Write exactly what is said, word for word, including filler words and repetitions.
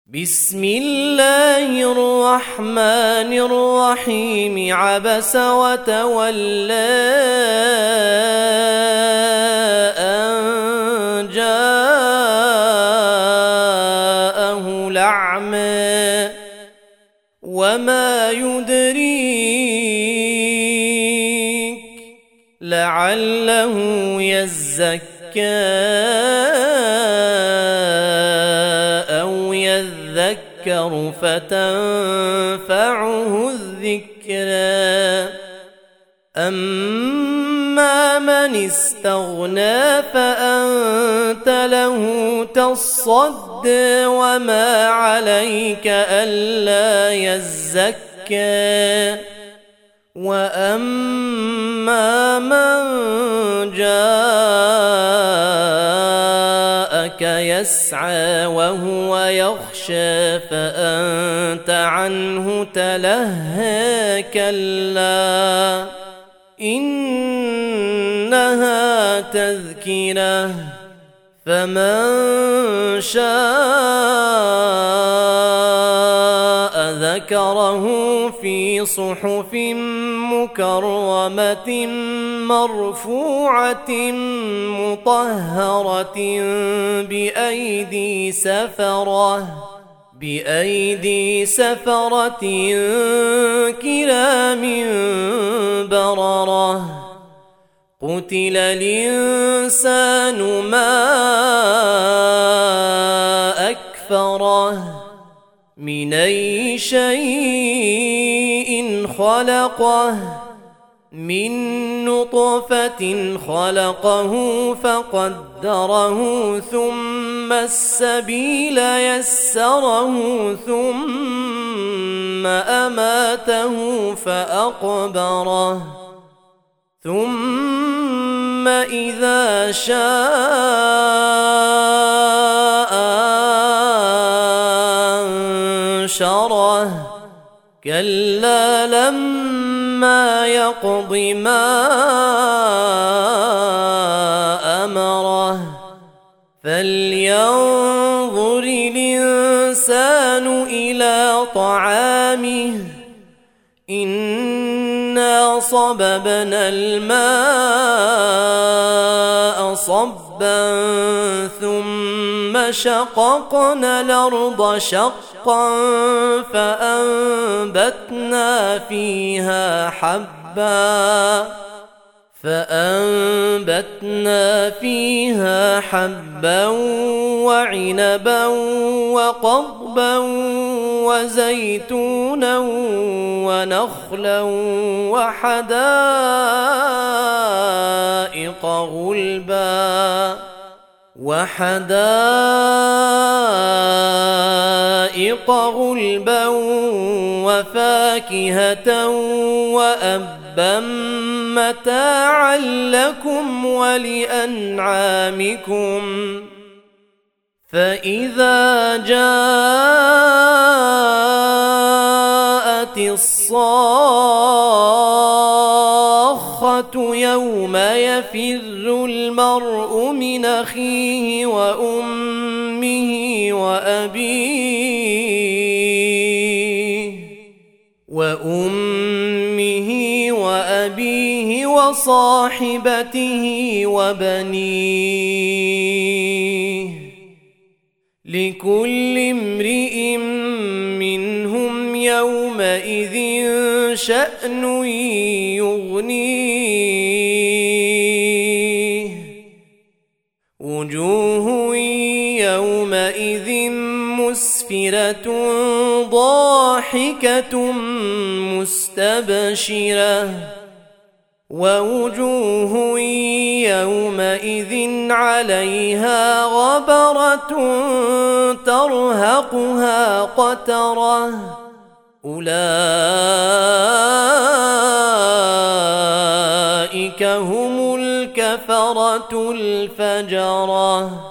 بسم الله الرحمن الرحيم عبس وتولى أن جاءه الأعمى وما يدريك لعله يزكى أو يذكر فتنفعه الذكرى أما من استغنى فأنت له تصدى وما عليك ألا يزكى وأما من جاءك يسعى وهو يخشى فأنت عنه تلهى كلا إنها تذكرة فمن شاء ذكره في صحف مكرمة مرفوعة مطهرة بأيدي سفرة بأيدي سفرة كرام بررة قتل الإنسان ما أكفره من أي شيء خلقه من نطفة خلقه فقدره ثم السبيل يسره ثم أماته فأقبره ثم إذا شاء أنشره كلا لما يقض ما أمره فلينظر الإنسان إلى طعامه إنا صببنا الماء صبا ثم شققنا الأرض شقا فأنبتنا فيها حبا فأنبتنا فيها حبا وعنبا وقضبا وزيتونا ونخلا وحدائق غلبا وحدائق غلبا وفاكهة وأبا متاعا لكم ولأنعامكم فإذا جاءت الصاخة يوم يفر المرء من أخيه وأمه وأبيه وأمه وأبيه وصاحبته وبنيه لكل امرئ منهم يومئذ شأن يغنيه وجوه يومئذ مسفرة ضاحكة مستبشرة ووجوه يومئذ عليها غبرة ترهقها قترة أولئك هم الكفرة الفجرة.